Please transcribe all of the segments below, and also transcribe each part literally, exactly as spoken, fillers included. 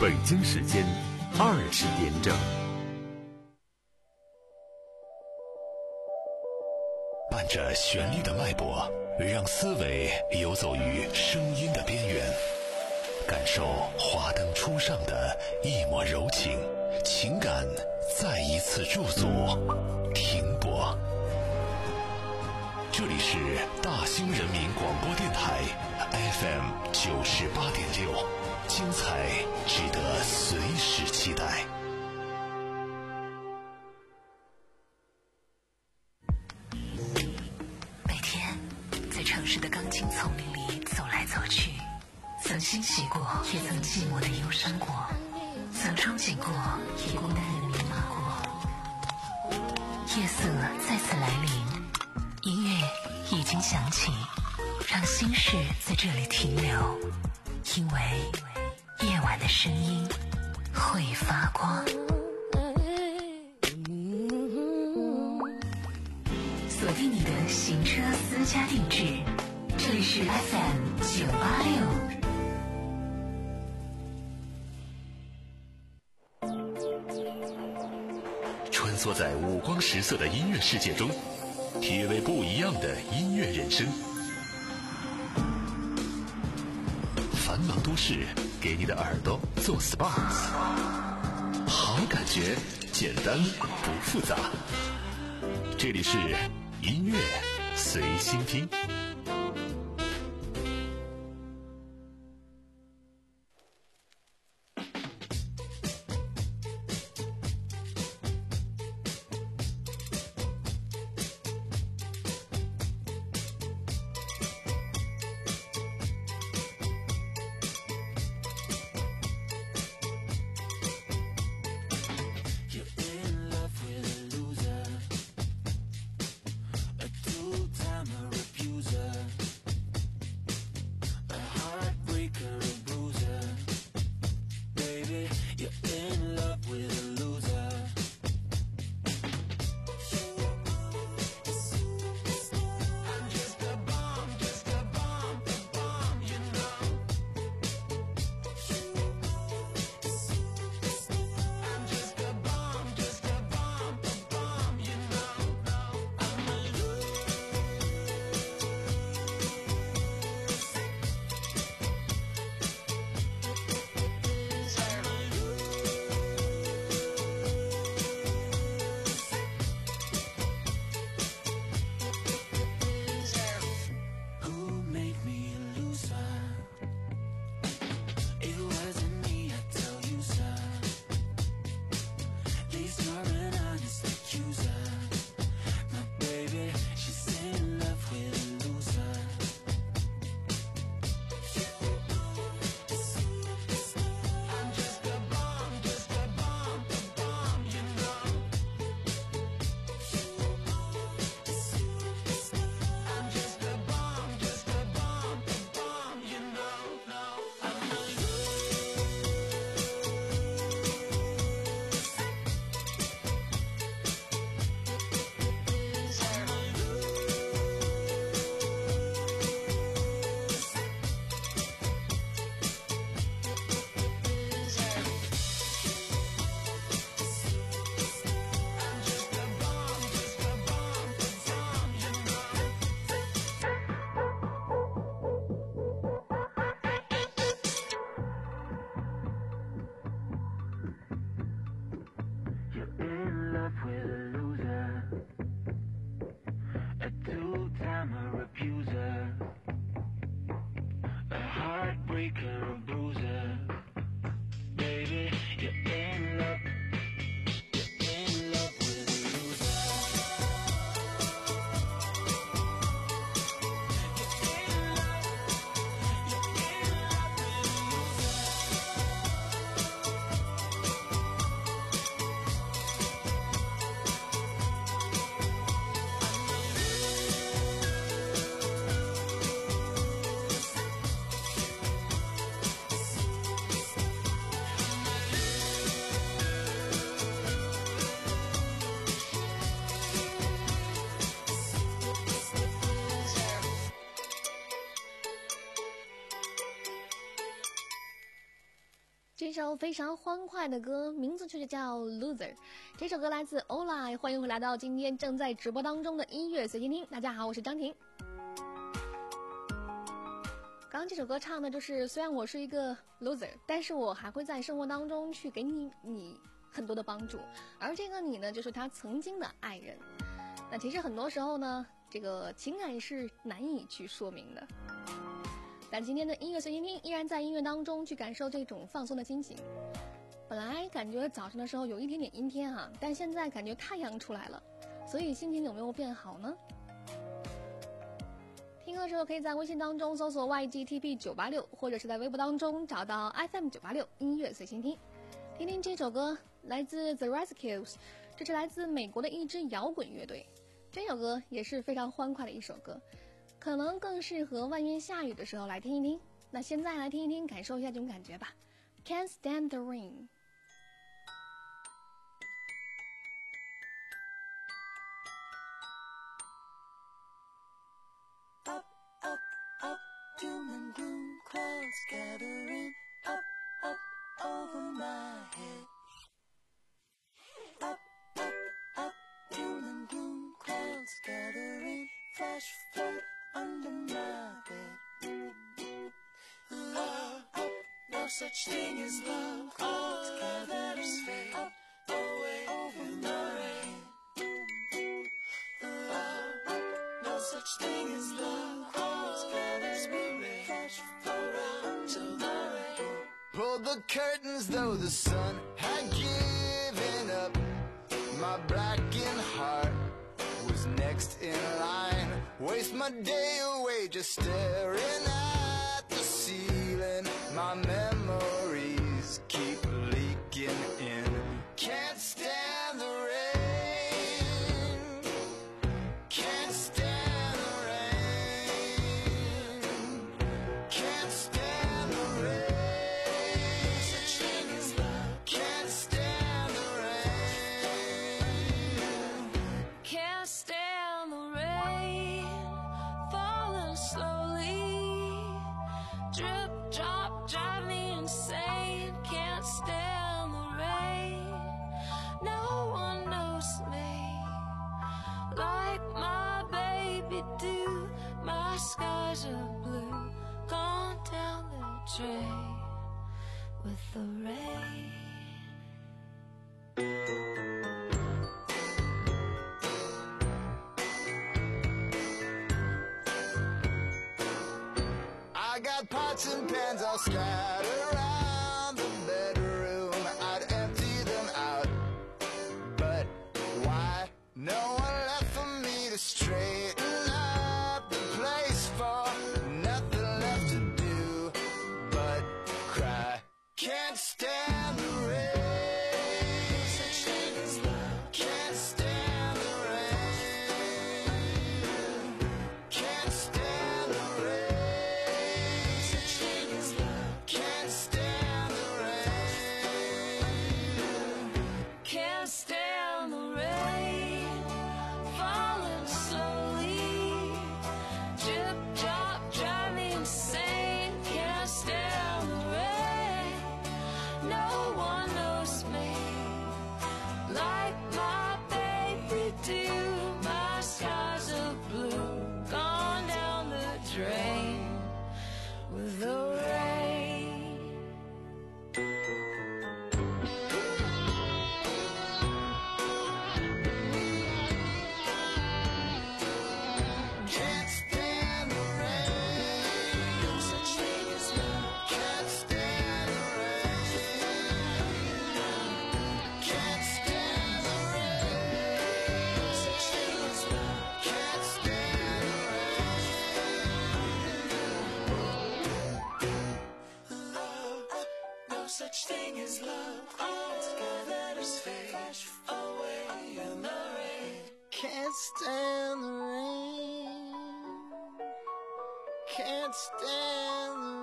北京时间二十点整。 伴着旋律的脉搏，让思维游走于声音的边缘，感受华灯初上的一抹柔情，情感再一次驻足停泊。这里是大兴人民广播电台 F M 九十八点六，精彩值得随时期待。 每天在城市的钢筋丛林里走来走去，曾欣喜过，也曾寂寞的忧伤过，曾憧憬过，也孤单的迷茫过。夜色再次来临，音乐已经响起，让心事在这里停留，因为夜晚的声音会发光。锁定你的行车私家定制，这里是 F M 九八六。 穿梭在五光十色的音乐世界中，体味不一样的音乐人生。繁忙都市给你的耳朵做 S P A， 好感觉简单不复杂。这里是音乐随心听。 Two-timer abuser. 这首非常欢快的歌名字就叫 Loser， 这首歌来自 Ola。 欢迎回来到今天正在直播当中的音乐随心听。大家好，我是张婷。刚刚这首歌唱的就是虽然我是一个 loser， 但是我还会在生活当中去给你你很多的帮助，而这个你呢就是他曾经的爱人。那其实很多时候呢，这个情感是难以去说明的，但今天的音乐随心听依然在音乐当中去感受这种放松的心情。本来感觉早上的时候有一点点阴天啊，但现在感觉太阳出来了，所以心情有没有变好呢？听歌的时候可以在微信当中搜索 Y G T P 九八六， 或者是在微博当中找到 F M 九八六 音乐随心听。听听这首歌来自 The Rescues， 这是来自美国的一支摇滚乐队。这首歌也是非常欢快的一首歌，可能更适合外面下雨的时候来听一听。那现在来听一听，感受一下这种感觉吧。 Can't Stand the Rain。 Doom and gloom, clouds gathering up, up over my head. Up, up, up, doom and gloom, clouds gathering, flash flood under my bed. Love, no such thing as love, all together is fade up, away over my head. Love, no such thing as love, all together is me, flash around till the rain. Pulled the curtains though the sun had given up. My blackened heart was next in line. Waste my day away just staring at the ceiling. My memories keep leaking in. Can't stand the rain. Can't stand the rain. Can't stand the rain. Such thing as love, Can't stand the rain. can't stand the rain, falling slowly, drip drop, drive me insane. Can't stand the rain, no one knows me like my baby do. My skies are blue, gone down the drain with the rain. I got pots and pans all scattered around the bedroom. I'd empty them out, but why? No one left for me to straighten up the place for. Nothing left to do but cry. Can't stand the rain. Such thing as love, Can't stand the rain. Can't stand the rain. such thing as love, Can't stand the rain. can't stand the rain, falling slowly, drip drop, drive me insane. Can't stand the rain, no one knows me like my baby do. My skies are blue, gone down the drain with the rain. Can't stand the rain. No such thing as love, Can't stand the rain. Can't stand the rain. no such thing as love, Can't stand the love. No such thing as love, all together is fade away in the rain. Can't stand the rain. Can't stand the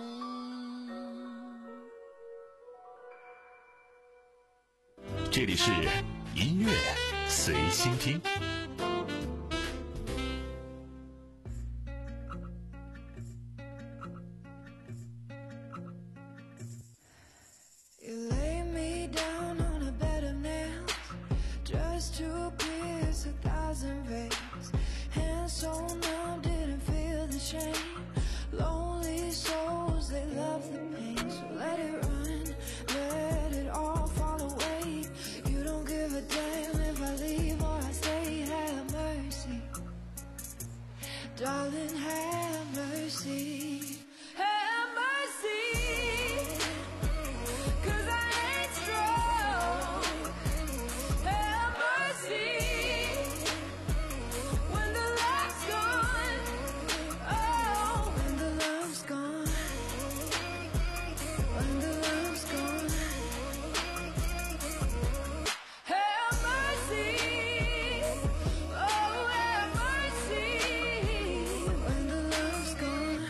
rain. 这里是音乐随心听。 when the love's gone. Have mercy, oh have mercy, when the love's gone.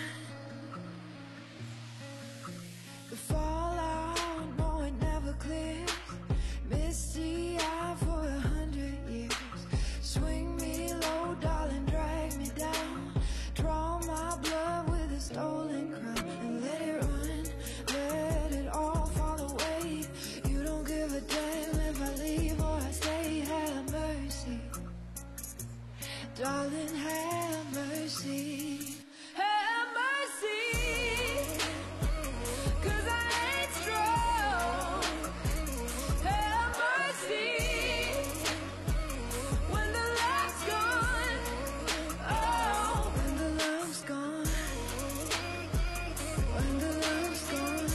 The fallout, no it never clears. Misty eye for a hundred years. Swing me low, darling, drag me down. Draw my blood with a stolen crown and let it run, let it all fall away. You don't give a damn if I leave or I stay. Have mercy, darling, have mercy. Have mercy, 'cause I ain't strong. Have mercy, when the love's gone. Oh, when the love's gone. When the love's gone.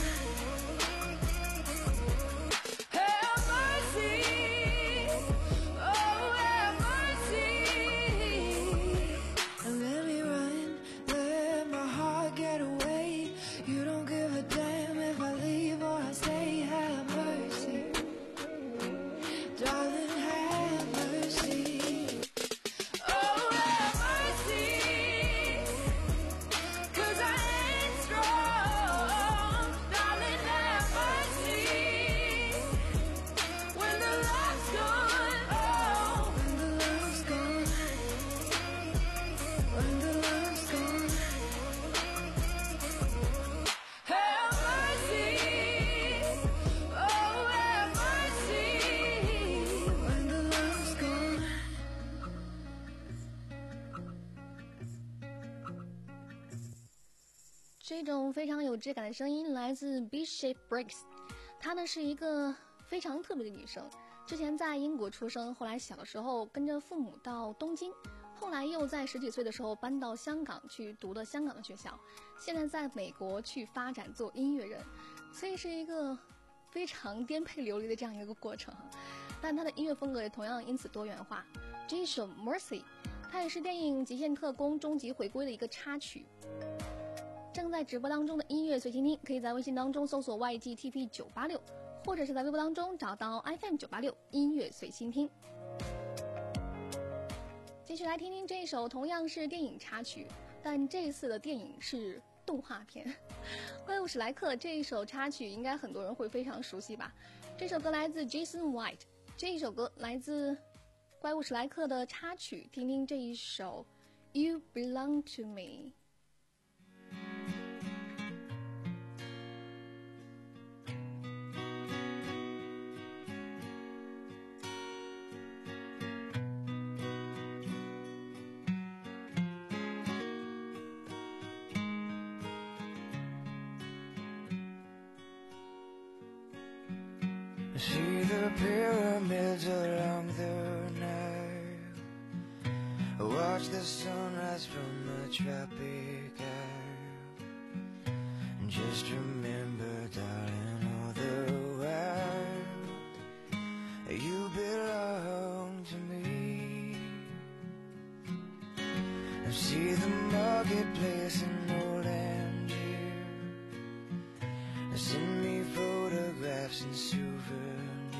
Have mercy, oh have mercy, and let me run, let my heart get away. You don't give a damn if I leave or I stay. Have mercy, darling, have mercy. Oh, have mercy, 'cause I ain't strong. Darling, have mercy, when the love's gone. Oh, when the love's gone. When the love's gone. Have mercy, oh have mercy, when the love's gone. 这种非常有质感的声音来自 B-Shape Briggs， 她呢是一个非常特别的女生，之前在英国出生，后来小的时候跟着父母到东京，后来又在十几岁的时候搬到香港去读的香港的学校，现在在美国去发展做音乐人，所以是一个非常颠沛流离的这样一个过程。但她的音乐风格也同样因此多元化。这一首 Mercy， 它也是电影《极限特工：终极回归》的一个插曲。正在直播当中的音乐随心听，可以在微信当中搜索 Y G T P 九八六， 或者是在微博当中找到 F M 九八六 音乐随心听。继续来听听这一首同样是电影插曲，但这一次的电影是动画片《怪物史莱克》。这一首插曲应该很多人会非常熟悉吧。这首歌来自 Jason White， 这一首歌来自《怪物史莱克》的插曲，听听这一首 You Belong to Me。 See the pyramids along the Nile. Watch the sunrise from the tropic isle. And just remember, darling, all the while you belong to me. I see the marketplace in old Angier. Send me photographs and souvenirs.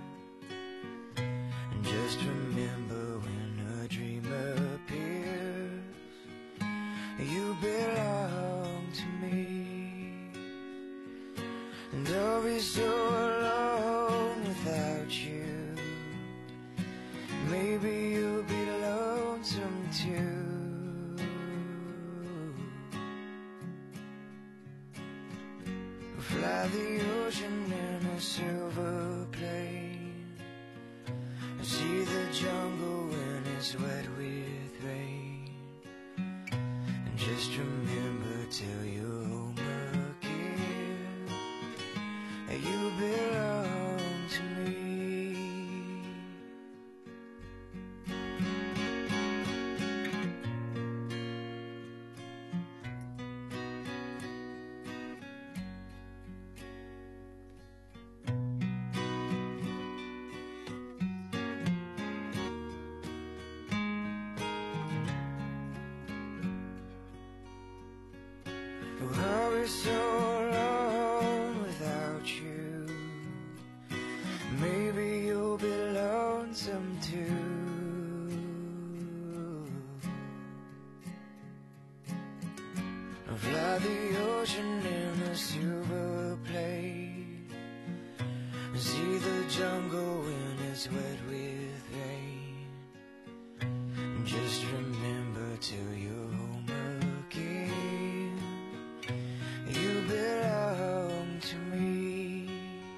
And just remember, when a dream appears, you belong to me. And I'll be so alone without you. Maybe you'll be lonesome too. Fly the ocean in a silver plane. See the jungle when it's wet with rain. And just remember, till you're home again, you belong to me. So alone was wet with rain. Just remember till you're home again, you belong to me.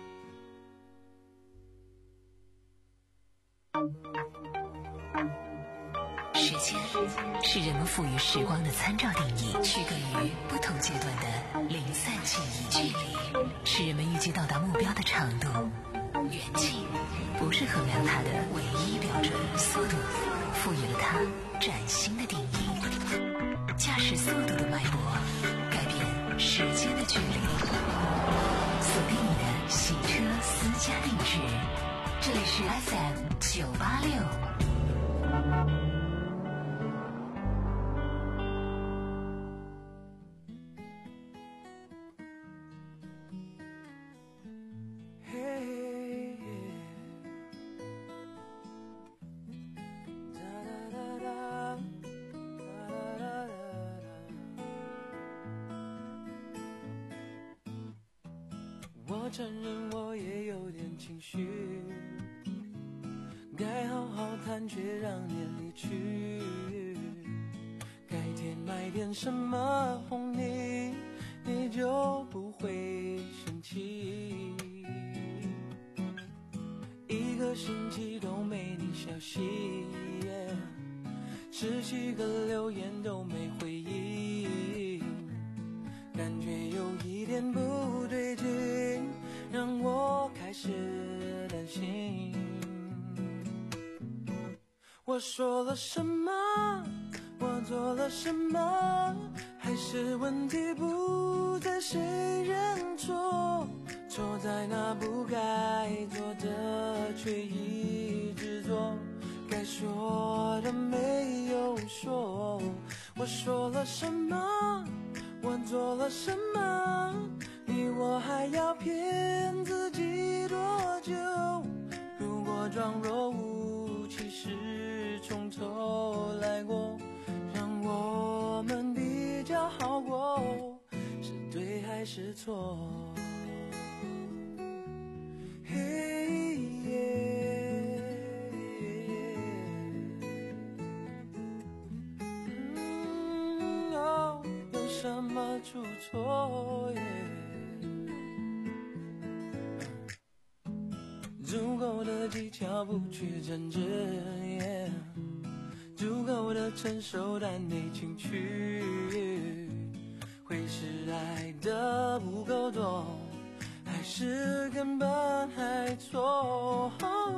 时间是人们赋予时光的参照定义，区隔于不同阶段的零散记忆。距离是人们预计到达目标的长度，远近不是衡量它的唯一标准。速度赋予了它崭新的定义，驾驶速度的脉搏改变时间的距离。锁定你的洗车私家定制，这里是 F M 九八六。 我承认我也有点情绪，该好好谈却让你离去。改天买点什么哄你，你就不会生气。一个星期都没你消息，十几个留言都没回应，感觉有一点不对劲，让我开始担心。我说了什么？我做了什么？还是问题不在谁认错？错在那不该做的却一直做，该说的没有说。我说了什么？我做了什么？你我还要骗自己多久？如果装若无其事，从头来过，让我们比较好过，是对还是错？嘿耶，嗯哦，有什么出错耶？足够的技巧不去争执，足够的成熟但没情趣，会是爱的不够多，还是根本还错？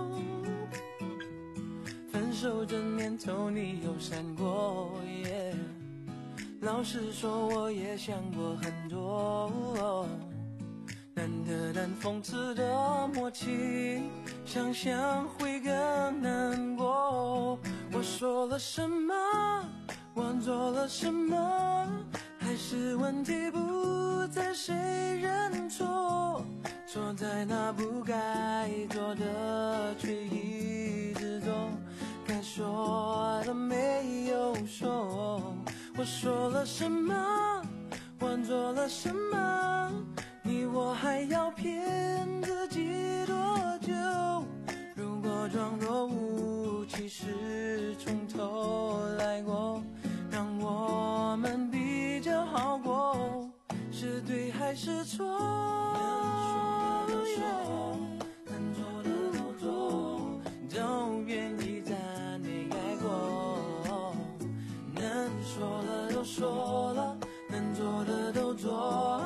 分手这年头你有闪过耶，老实说我也想过很多，难得但讽刺的默契，想想会更难过。我说了什么？我做了什么？还是问题不在谁认错？错在那不该做的却一直做，该说的没有说。我说了什么？我做了什么？你我还要骗自己多久？如果装若无其事，从头来过，让我们比较好过，是对还是错？能说的说，能做的都做，都愿意暂没改过。能说的都说了，能做的都做。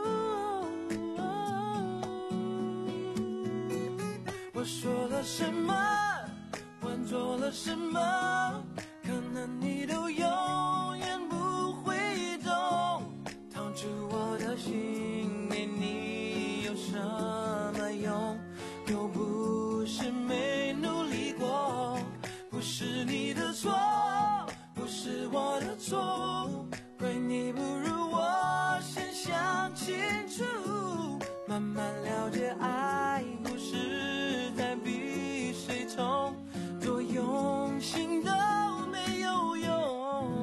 我说了什么？我做了什么？可能你都永远不会懂。掏出我的心给你有什么用？又不是没努力过，不是你的错，不是我的错，怪你不如我先想清楚，慢慢了解爱不是在比谁痛，多用心都没有用。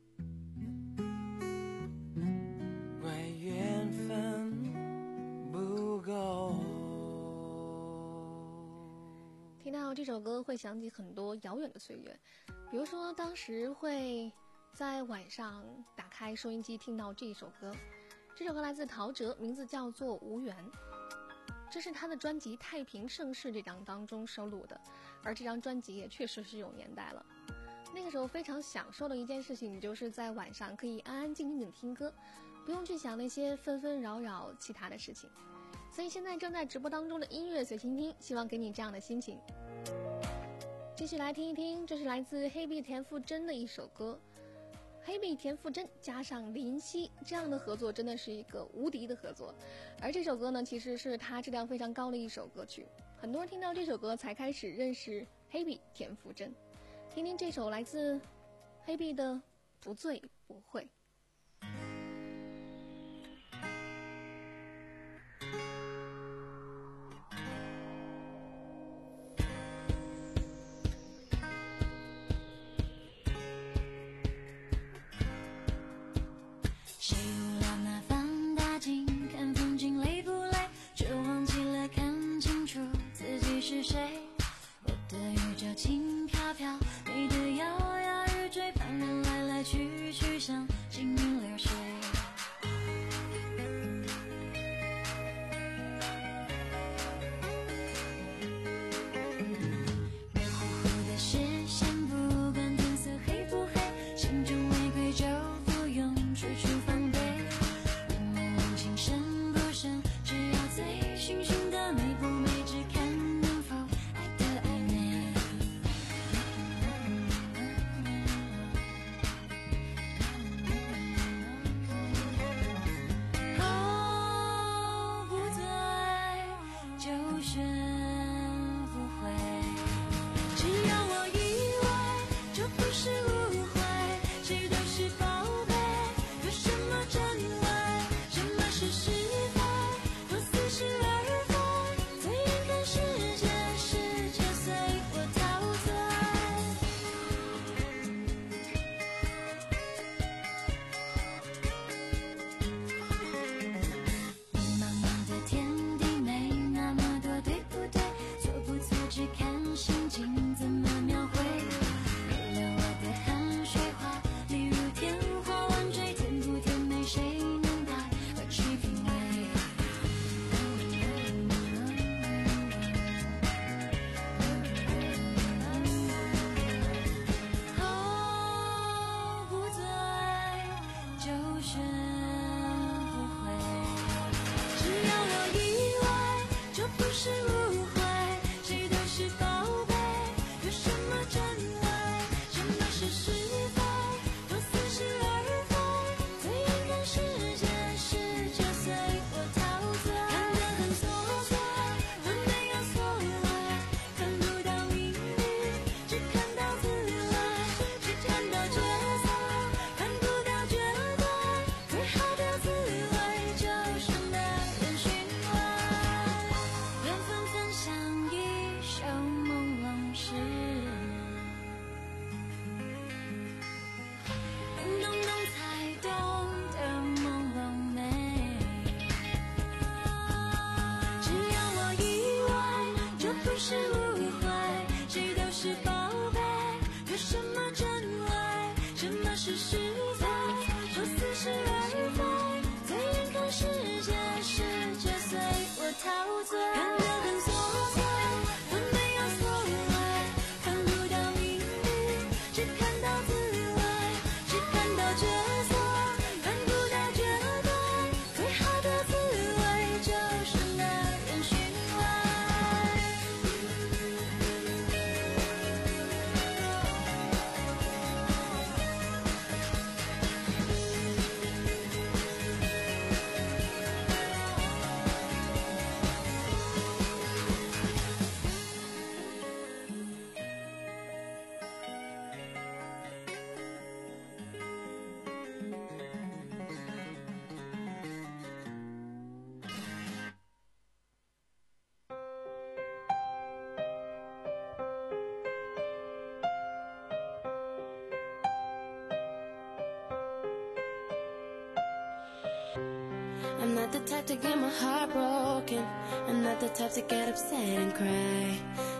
怪缘分不首歌会想起很多遥远的岁月，比如说当时会在晚上打开收音机听到这一首歌，这首歌来自陶喆，名字叫做《无缘》，这是他的专辑《太平盛世》这张当中收录的，而这张专辑也确实是有年代了。那个时候非常享受的一件事情，就是在晚上可以安安静静的听歌，不用去想那些纷纷扰扰其他的事情。所以现在正在直播当中的音乐随心听，希望给你这样的心情。继续来听一听，这是来自黑碧田馥甄的一首歌，黑碧田馥甄加上林夕，这样的合作真的是一个无敌的合作。而这首歌呢，其实是他质量非常高的一首歌曲，很多人听到这首歌才开始认识黑碧田馥甄。听听这首来自黑碧的《不醉不会》。 谁无聊拿放大镜看风景累不累，却忘记了看清楚自己是谁。我的宇宙轻飘飘，你的摇摇欲坠，旁人来来去去像行云流水。热乎乎的视线，不管天色黑不黑，心中玫瑰就不用处处防备。无论情深不深，只要醉醺醺的美不美，只看能否爱的暧昧。哦，不醉就学不会，只要我以为这不是误会，谁都是宝贝，有什么真伪，什么是是非，多似是而非，最眼看世界，世界随我陶醉。迷茫茫的天地没那么多对不对，错不错只看心情怎么描绘。流流我的汗水花，例如天花乱坠，甜不甜美谁能带我去品味。哦，不醉就学不会，只要我以为这不是误会，谁都是宝贝，有什么真伪，什么是是非，多似是而非，最眼看世界，世界随我陶醉。看得很琐碎，很没有所谓，看不到秘密，只看到滋味，只看到角色，看不到绝对，最好的滋味就是耐人寻味。缘分分享一首朦胧诗，懂懂懂才懂得朦胧美。只要我以为这不是误会，谁都是宝贝，有什么真伪，什么是是非，多似是而非，最眼看世界，世界随我陶醉。看得很琐碎，很没有所谓，看不到秘密，只看到滋味，只看到角色，看不到绝对，最好的滋味就是耐人寻味。I'm not the type to get my heart broken. I'm not the type to get upset and cry.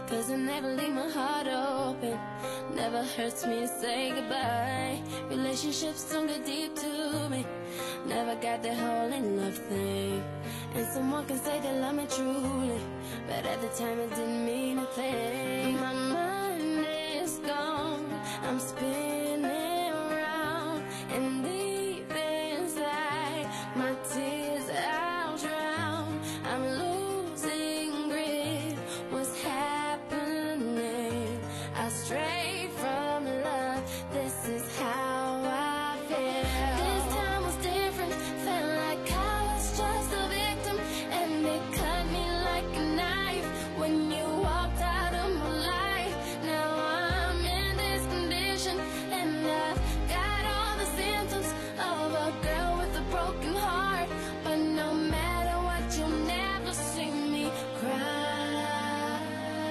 Cause I never leave my heart open. Never hurts me to say goodbye. Relationships don't get deep to me. Never got the whole in love thing. And someone can say they love me truly, but at the time it didn't mean a thing. My mind is gone, I'm spinning around, and deep inside my tears I'll drown. I'm losing grip, what's happening? I stray from love, this is how I feel. This time was different, felt like I was just a victim, and it cut me like a knife when you walked out of my life. Now I'm in this condition, and I've got all the symptoms of a girl with a broken heart. But no matter what, you'll never see me cry.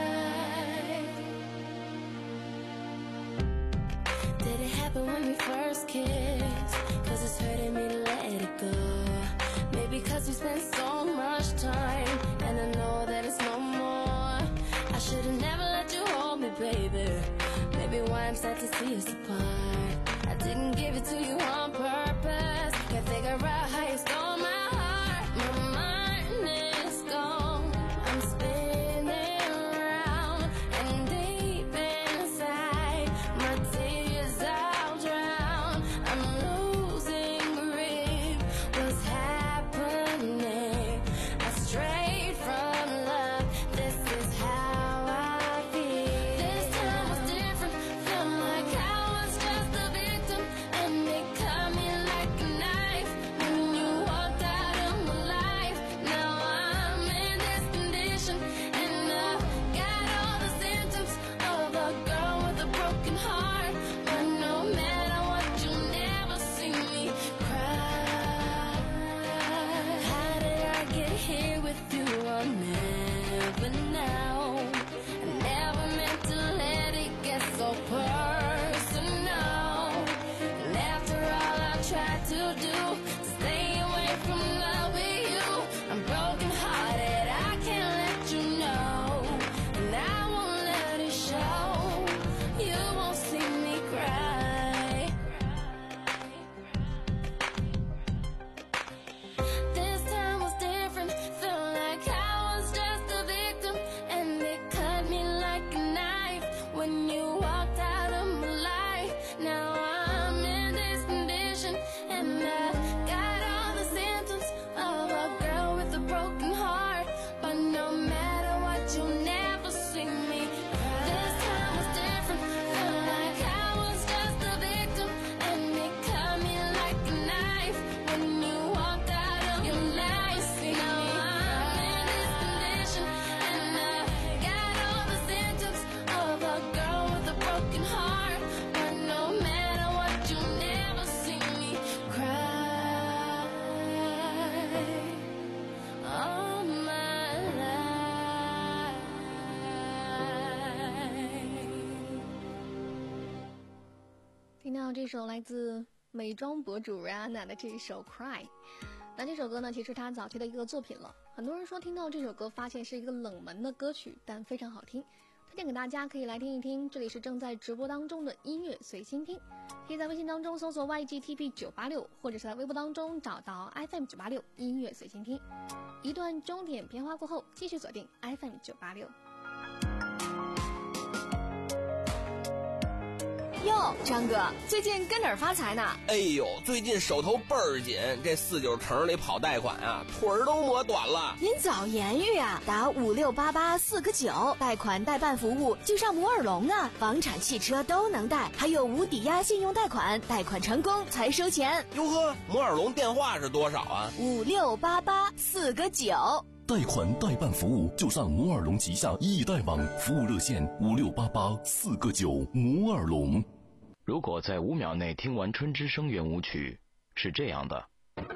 Did it happen when we first kissed? Cause it's hurting me to let it go. Maybe cause we spent so much time, and I know that it's no more. I should've never let you hold me, baby. Maybe why I'm sad to see us apart. I didn't give it to you on purpose. Can't figure out how you stole my heart. My mind is gone, I'm spinning around, and deep inside my tears I'll drown. I'm losing grip, what's happening? I strayed from love, this is how I feel. This time was different, felt like I was just a victim, and it cut me like a knife when you walked out of my life. Now I'm in this condition, and I've got all the symptoms of a girl with a broken heart. But no matter what, you'll never see me cry. How did I get here with you? I'll never know. I never meant to let it get so personal. And after all I tried to do to stay away from love with you, I'm broken hearted, I can't let you know, and I won't let it show. You won't see me cry. This time was different, felt like I was just a victim, and it cut me like a knife when you walked out of my life. Now I'm in this condition, and I've got all the symptoms of a girl with a broken heart. But no matter what, you'll never see me cry. This time was different, felt like I was just a victim, and it cut me like a knife when you walked out of your life. Now I'm in this condition, and I've got all the symptoms of a girl with a broken heart. But no matter what, you'll never see me cry all my life. 听到这首来自美妆博主 Rihanna 的这一首 Cry， 那这首歌呢，其实她早期的一个作品了。很多人说听到这首歌发现是一个冷门的歌曲，但非常好听，推荐给大家可以来听一听。这里是正在直播当中的音乐随心听，可以在微信当中搜索 Y G T P 九八六， 或者是在微博当中找到 F M 九八六音乐随心听。一段钟点片花过后，继续锁定 F M 九八六。 哟，张哥，最近跟哪儿发财呢？ 哎呦，最近手头倍儿紧，这四九城里跑贷款啊，腿儿都磨短了。 您早言语啊，打五六八八四个九，贷款代办服务就上摩尔龙啊，房产、汽车都能贷，还有无抵押信用贷款，贷款成功才收钱。 哟呵，摩尔龙电话是多少啊？ 五六八八四个九。 贷款代办服务就上摩尔龙旗下易贷网，服务热线五六八八四个九。摩尔龙。 如果在五秒内听完春之声圆舞曲，是这样的；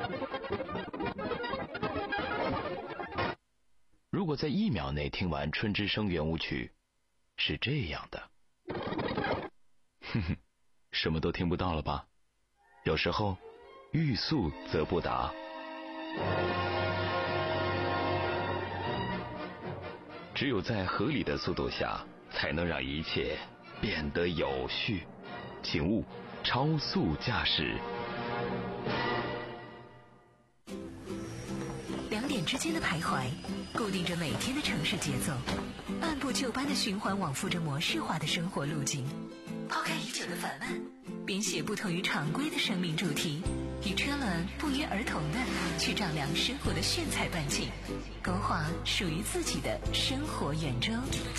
如果在一秒内听完春之声圆舞曲，是这样的。哼哼，什么都听不到了吧？有时候，欲速则不达。 只有在合理的速度下，才能让一切变得有序。请勿超速驾驶。 两点之间的徘徊，固定着每天的城市节奏，按部就班的循环往复着模式化的生活路径。抛开已久的烦闷，编写不同于常规的生命主题，与车轮不约而同的去丈量生活的炫彩半径，勾画属于自己的生活圆周。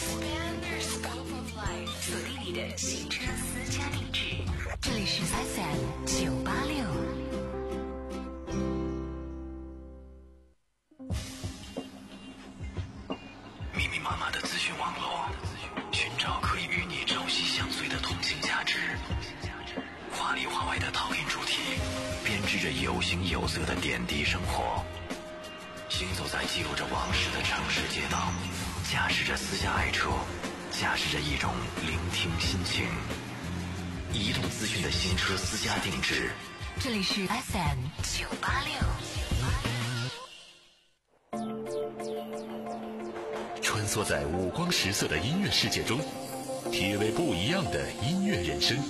锁定你的行车私家定制，这里是 F M 九八六。 密密麻麻的资讯网络，寻找可以与你朝夕相随的同性价值。华里华外的讨论主题，编织着有形有色的点滴生活。行走在记录着往事的城市街道，驾驶着私家爱车，驾驶着一种聆听心情。移动资讯的行车私家定制， 这里是 F M 九八六。 穿梭在五光十色的音乐世界中，体味不一样的音乐人生。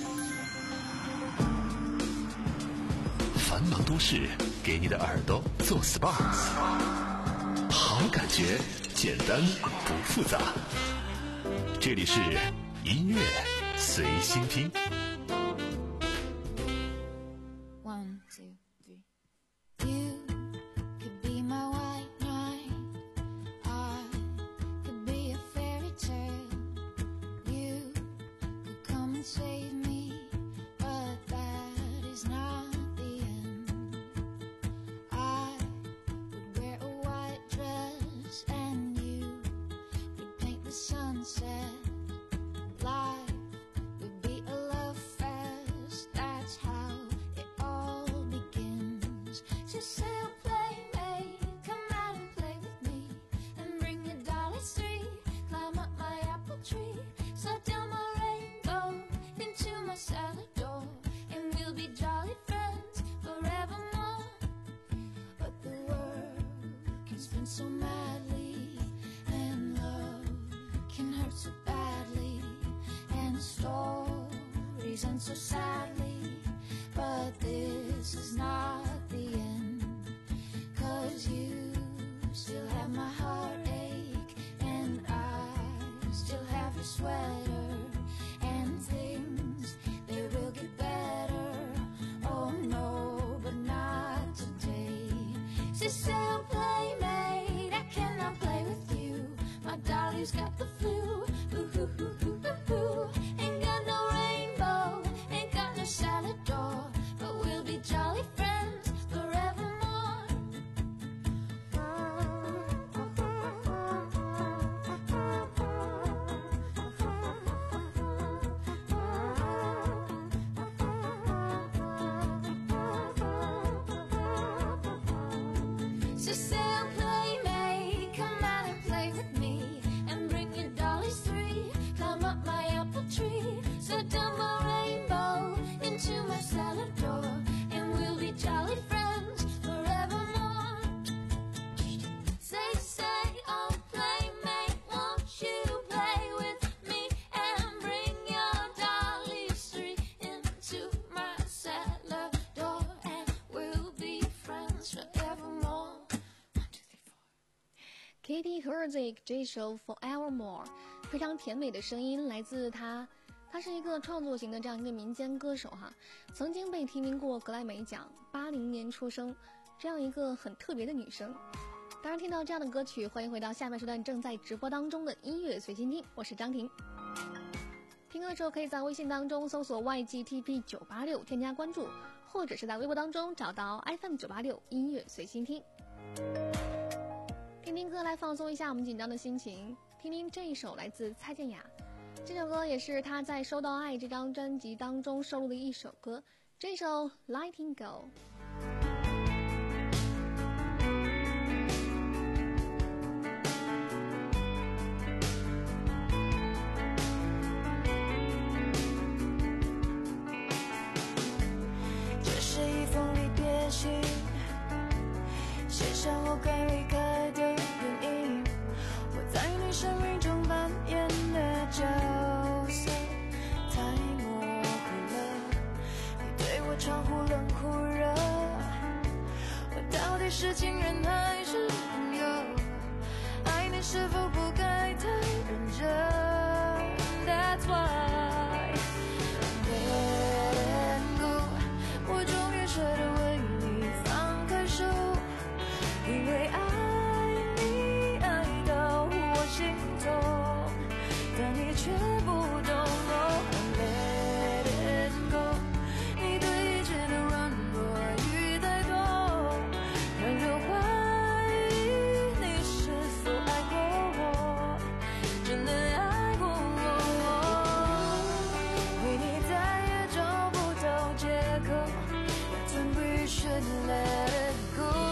繁忙都市，给你的耳朵做 S P A， 好感觉，简单不复杂。这里是音乐随心听。 One, two, three. You could be my white knight. I could be a fairy tale. You could come and save me, but that is not the end. I would wear a white dress and you could paint the sunset. Life would be a love fest. That's how it all begins. So say a playmate, come out and play with me, and bring your dollies three. Climb up my apple tree, slide down my rainbow into my salad door, and we'll be jolly friends forevermore. But the world can spin so madly, and love can hurt so badly, and stories end so sadly. But this is not the end, 'cause you still have my heartache, and I still have your sweater, and things, they will get better. Oh no, but not today. So say a playmate, I cannot play with you. My dolly's got the flu. Ooh, ooh, ooh, ooh, ooh, ooh. Ain't got no rainbow, ain't got no salad door, but we'll be jolly friends forevermore. So say a playmate, come out and play with me, and bring your dollies three. Climb up my apple tree, slide down my rainbow into my salad door, and we'll be jolly friends forevermore. Say, say, oh playmate, won't you play with me, and bring your dollies three into my salad door, and we'll be friends forevermore. Katie Herzik 这首 Forevermore 非常甜美的声音来自她，她是一个创作型的这样一个民间歌手哈，曾经被提名过格莱美奖，八零年出生，这样一个很特别的女生。当然听到这样的歌曲，欢迎回到下半时段正在直播当中的音乐随心听，我是张婷。听歌的时候可以在微信当中搜索 Y G T P 九八六 添加关注，或者是在微博当中找到 F M 九八六 音乐随心听。听听歌来放松一下我们紧张的心情，听听这一首来自蔡健雅，这首歌也是她在《收到爱》这张专辑当中收录的一首歌，这首 Letting Go。 这是一封离别信，写上我该离开的原因。我在你生日是情人还是朋友？爱你是否不该太认真 ？That's why let go， 我终于舍得为你放开手，因为爱你爱到我心痛，但你却不懂。Oh, let it go， 你对一切的软弱与太多，让人怀疑你是否爱过我，真的爱过我。为你再也找不到借口 ，That's when we should let it go。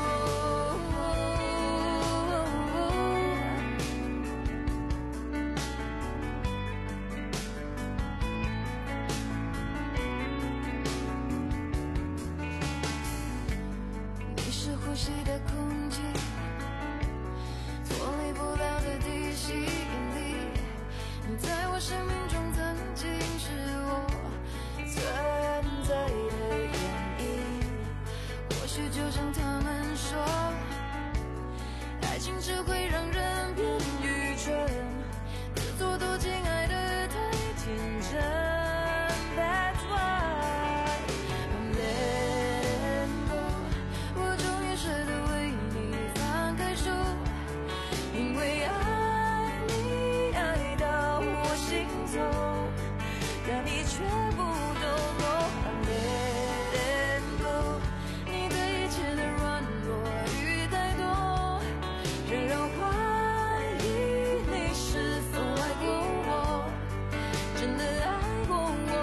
你是呼吸的空气，脱离不了的地心引力，你在我生命中曾经是我存在的原因。或许就像他们说，爱情只会让人变愚蠢，自作多情爱得太天真。That's why I'm letting go， 我终于舍得为你放开手，因为爱你爱到我心痛，但你却不懂。Oh, I'm letting go， 你对一切的软弱与太多，让人怀疑你是否爱过我，真的爱过我。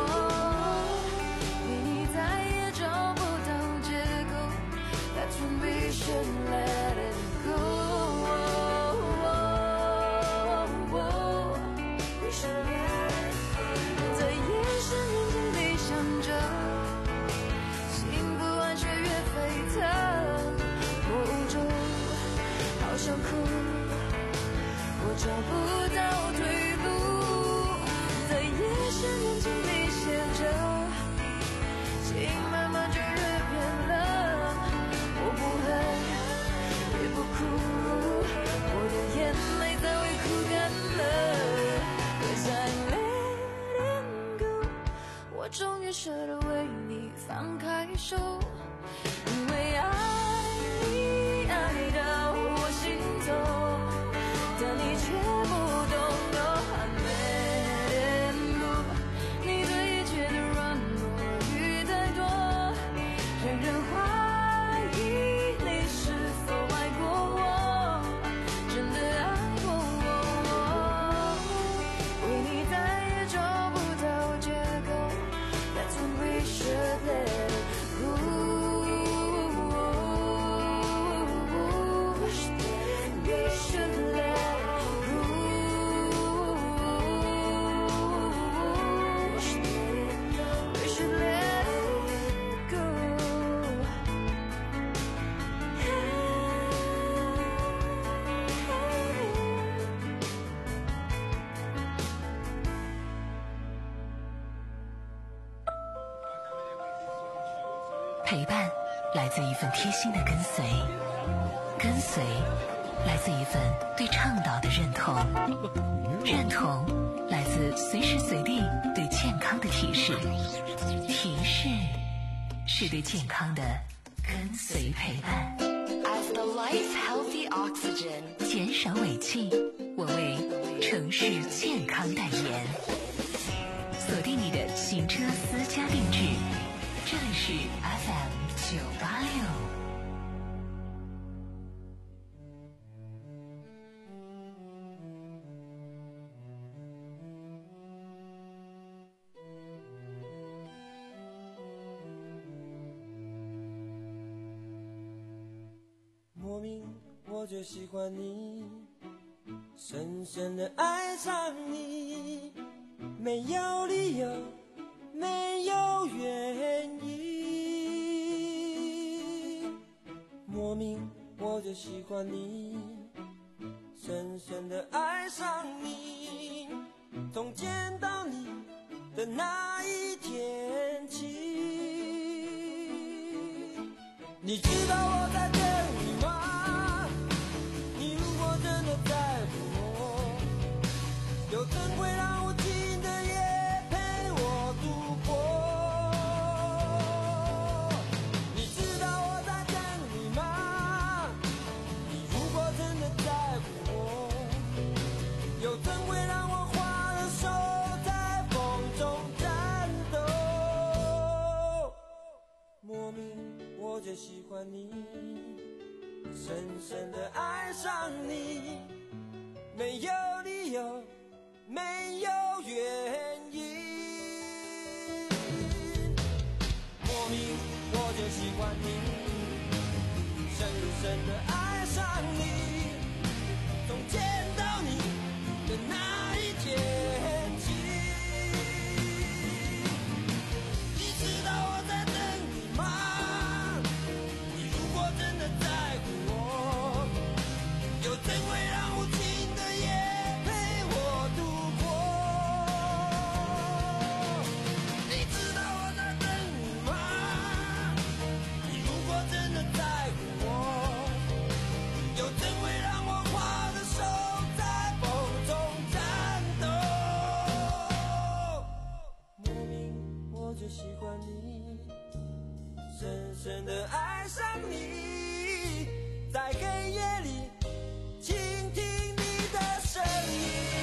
为你再也找不到借口 ，That's when we should let it go。We should let it go。在夜深人静里想着，心不安却越沸腾，我无助，好想哭，我找不到退路。在夜深人静里写着，情慢慢就越变冷，我不恨也不哭，我的眼泪早已哭干了。Cause I'm letting go， 我终于舍得为你放开手，因为爱你爱到我心痛，但你却不懂。Oh, I'm letting go， 你对一切的软弱与太多，让人怀疑你是否爱过我，真的爱过我。为你再也找不到借口 ，That's when we should let it go。We should let it go。We should let it go。 陪伴来自一份贴心的跟随，跟随来自一份对倡导的认同，认同来自随时随地对健康的提示，提示是对健康的跟随陪伴。As the life healthy oxygen， 减少尾气，我为城市健康代言。锁定你的行车私家定制，这里是 F M 九八六。 莫名我就喜欢你，深深的爱上你，没有理由，没有原因。莫名我就喜欢你，深深的爱上你，从见到你的那一天起， 你知道我在等你吗？你如果真的在乎我，又怎会让无情的夜陪我度过？你知道我在等你吗？你如果真的在乎我，又怎会让我花了手在风中颤抖？莫名我就喜欢你，深深的爱上你，没有理由，没有原因。莫名我就喜欢你，深深的爱上你，从见到你的那一天起。你知道我在等你吗？你如果真的在乎我，又怎会让无情的夜陪我度过？你知道我在等你吗？你如果真的在乎我，又怎会让我花的手在风中颤抖？莫名我就喜欢你，深深的爱上你，在黑夜里倾听你的声音。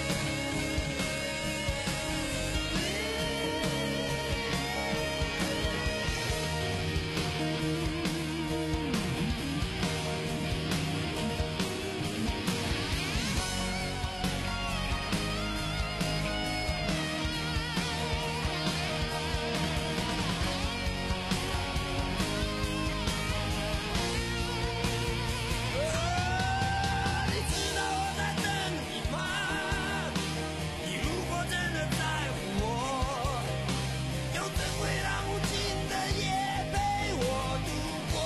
你知道我在等你吗？你如果真的在乎我，又怎会让无情的夜陪我度过？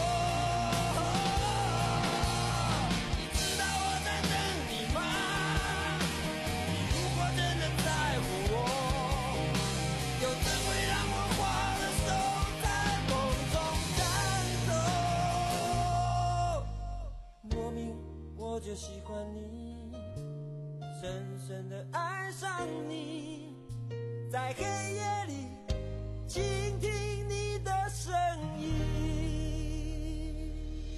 你知道我在等你吗？你如果真的在乎我，又怎会让我花了手在风中颤抖？莫名我就喜欢你，深深的爱上你，在黑夜里倾听你的声音。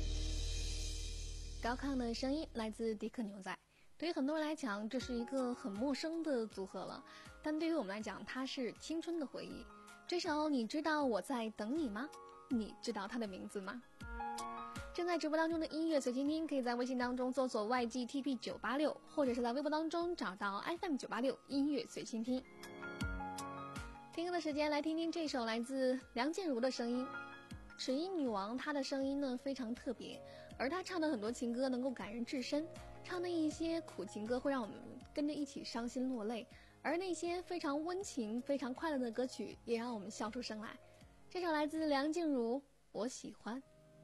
高亢的声音来自迪克牛仔，对于很多人来讲，这是一个很陌生的组合了，但对于我们来讲，它是青春的回忆。这首你知道我在等你吗？你知道它的名字吗？正在直播当中的音乐随心听，可以在微信当中搜索 Y G T P 九八六，或者是在微博当中找到 F M 九八六音乐随心听。听歌的时间，来听听这首来自梁静茹的声音。齿音女王，她的声音呢非常特别，而她唱的很多情歌能够感人至深，唱的一些苦情歌会让我们跟着一起伤心落泪，而那些非常温情、非常快乐的歌曲也让我们笑出声来。这首来自梁静茹，我喜欢。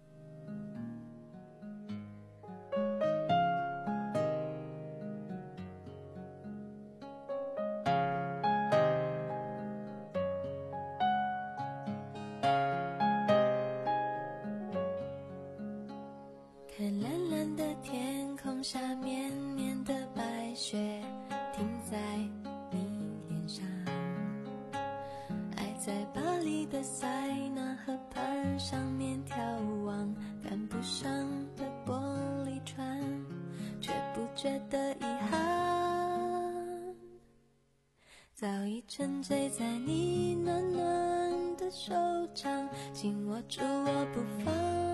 看蓝蓝的天空下绵绵的白雪停在你脸上，爱在巴黎的塞纳河畔上面眺望，赶不上的玻璃船，却不觉得遗憾，早已沉醉在你暖暖的手掌，紧握住我不放，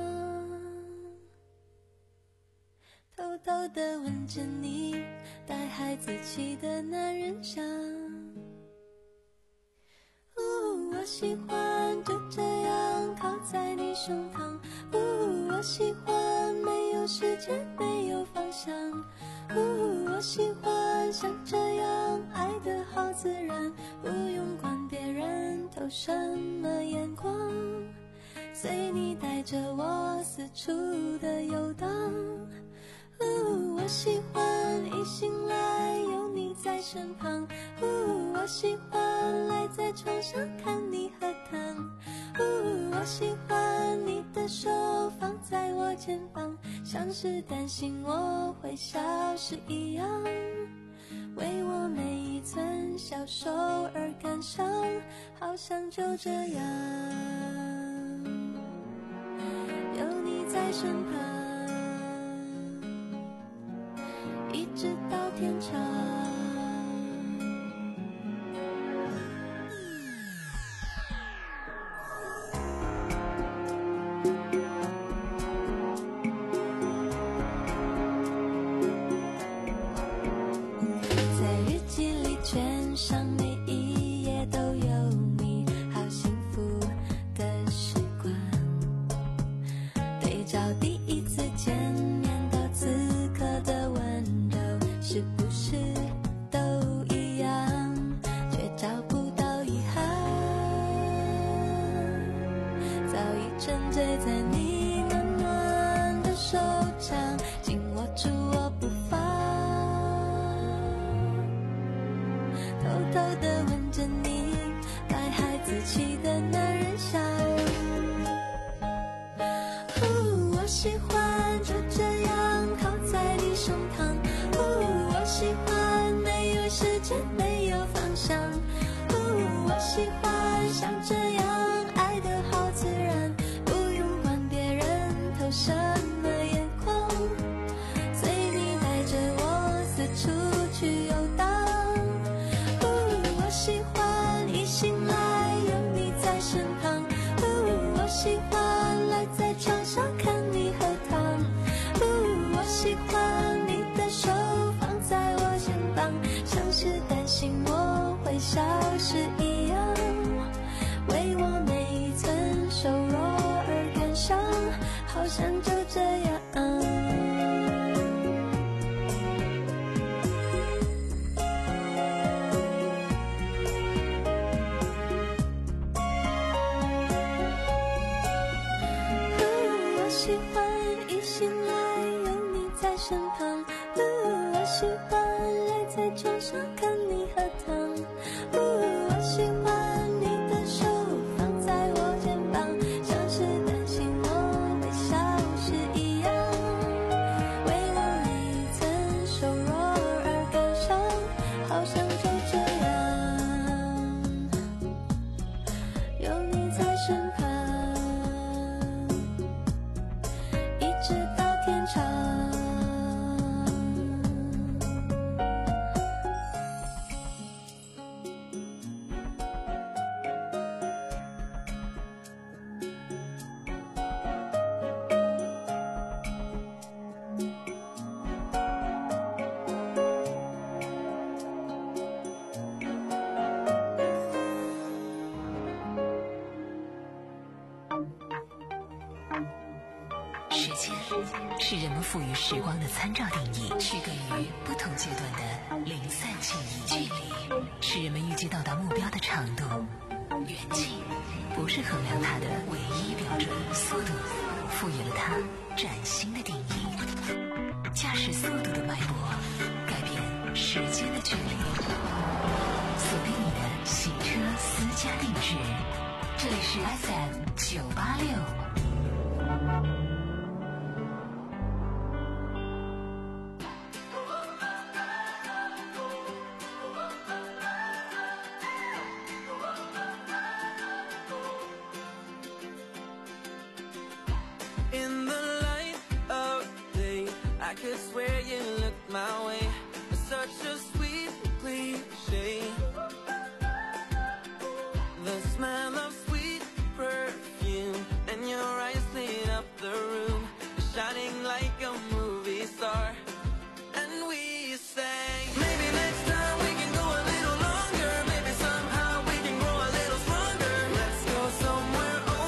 偷偷地吻着你带孩子气的男人香。呜，我喜欢就这样靠在你胸膛。呜，我喜欢没有时间没有方向。呜，我喜欢像这样爱得好自然，不用管别人投什么眼光，随你带着我四处的游荡。呜，我喜欢一醒来有你在身旁。呜，我喜欢赖在床上看你喝汤。呜，我喜欢你的手放肩膀，像是担心我会消失一样，为我每一寸小手而感伤，好像就这样有你在身旁，一直到天长。 时间是人们赋予时光的参照定义，区隔于不同阶段的零散记忆。距离是人们预计到达目标的长度，远近不是衡量它的唯一标准。速度赋予了它崭新的定义，驾驶速度的脉搏改变时间的距离。锁定你的行车私家定制，这里是 F M 九八六。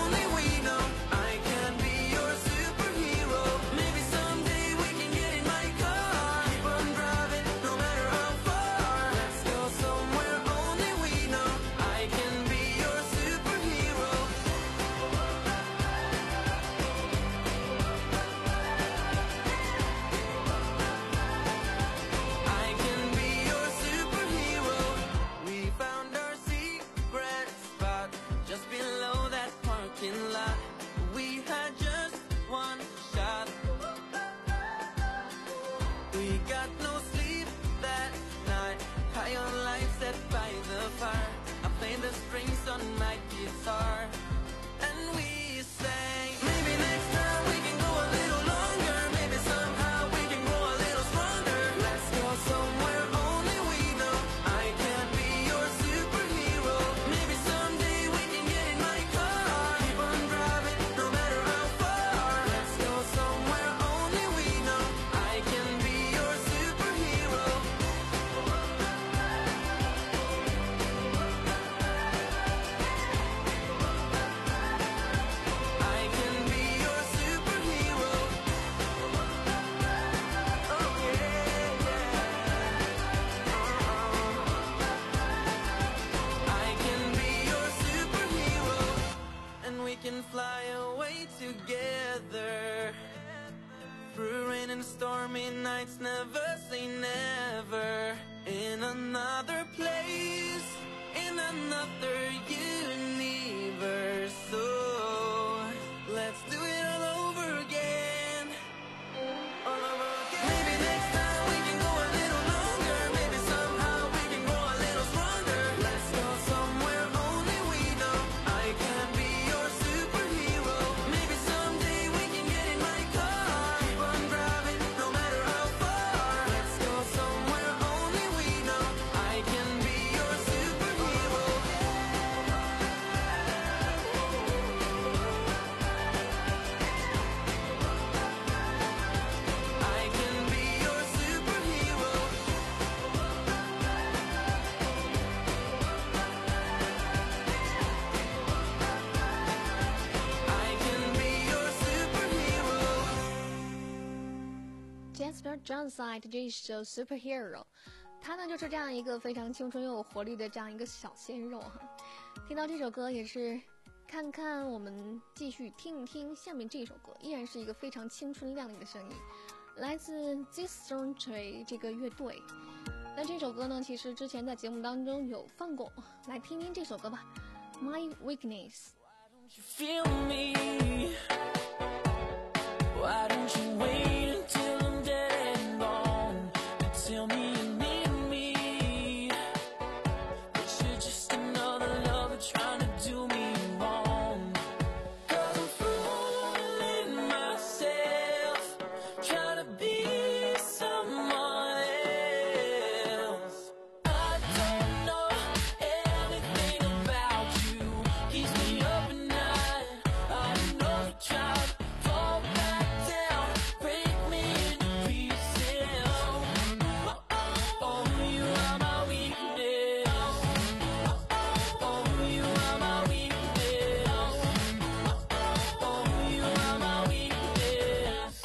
Maybe someday we can get in my together. Through rain and stormy nights, never say never. In another place, in another universe. So let's do it all over again. All over again. Maybe next time we can go a little longer. Maybe somehow we can grow a little stronger. Let's go somewhere only we know. I can be your superhero. Maybe someday we can get in my car. Keep on driving no matter how far. Let's go somewhere only we know. I can be your superhero. I can be your superhero. I can be your superhero. Jasper Johnside 这一首 Superhero， 他呢就是这样一个非常青春又有活力的这样一个小鲜肉哈。听到这首歌也是看看我们继续听一听下面这首歌，依然是一个非常青春靓丽的声音，来自 This Century 这个乐队。那这首歌呢，其实之前在节目当中有放过，来听听这首歌吧 ，My Weakness。 You feel me? Why don't you wait until I'm dead and gone and tell me you need me? But you're just another lover trying to do me wrong. 'Cause I'm fooling myself, trying to be someone else. I don't know anything about you, keeps me up at night. I know you try to fall back down, break me into pieces. Oh, oh, oh, you are my weakness. Oh, oh, you are my weakness. Oh, oh, you are my weakness.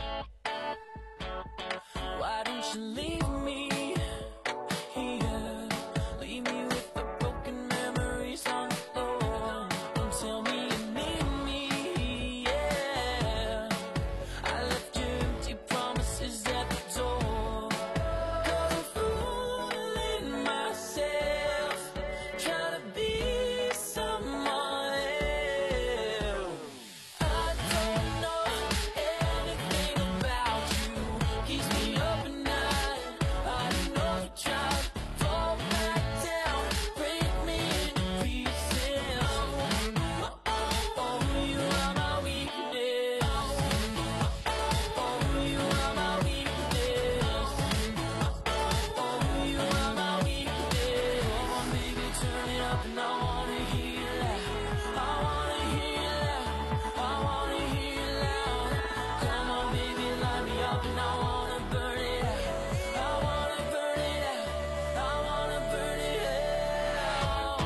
Why don't you leave me here? Leave me with the broken memories on the floor. Don't tell me you need me, yeah. I left you empty promises at the door. 'Cause I'm fooling myself, trying to be someone else. I don't know anything about you, keeps me up at night. I know you try to fall back down, break me into pieces. Oh, oh, oh, you are my weakness. Oh, you are my weakness. Oh, you are my weakness. Come on, baby, turn it up and I wanna hear that. I wanna hear that. I wanna hear that. Come on, baby, light me up and I wanna burn it out. I wanna burn it out. I wanna burn it out.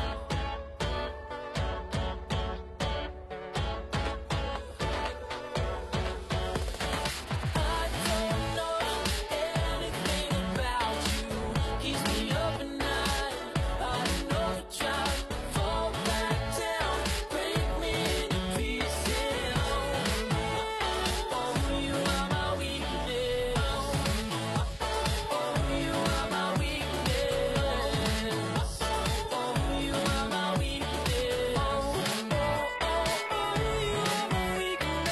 I don't know anything about you, keeps me up at night. I know you try to fall back down, break me into pieces. Oh, oh, you are my weakness. Oh, you are my weakness. Oh, you are my weakness. Oh, oh, oh, you are my weakness.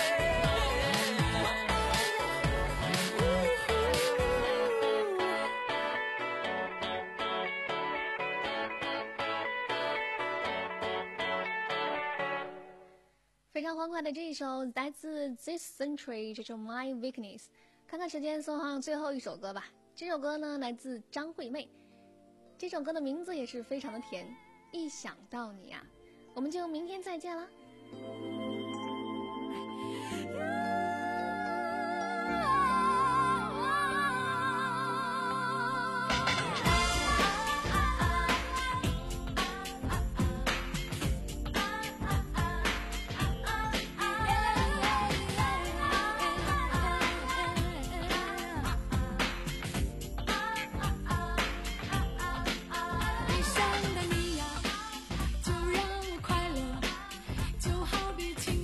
非常欢快的这一首来自 This Century 这首 My Weakness。 看看时间，送上最后一首歌吧。这首歌呢来自张惠妹，这首歌的名字也是非常的甜，一想到你啊。我们就明天再见了。 一想到你呀，就让我快乐，就好比听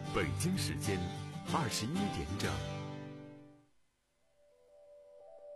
北京时间二十一点整。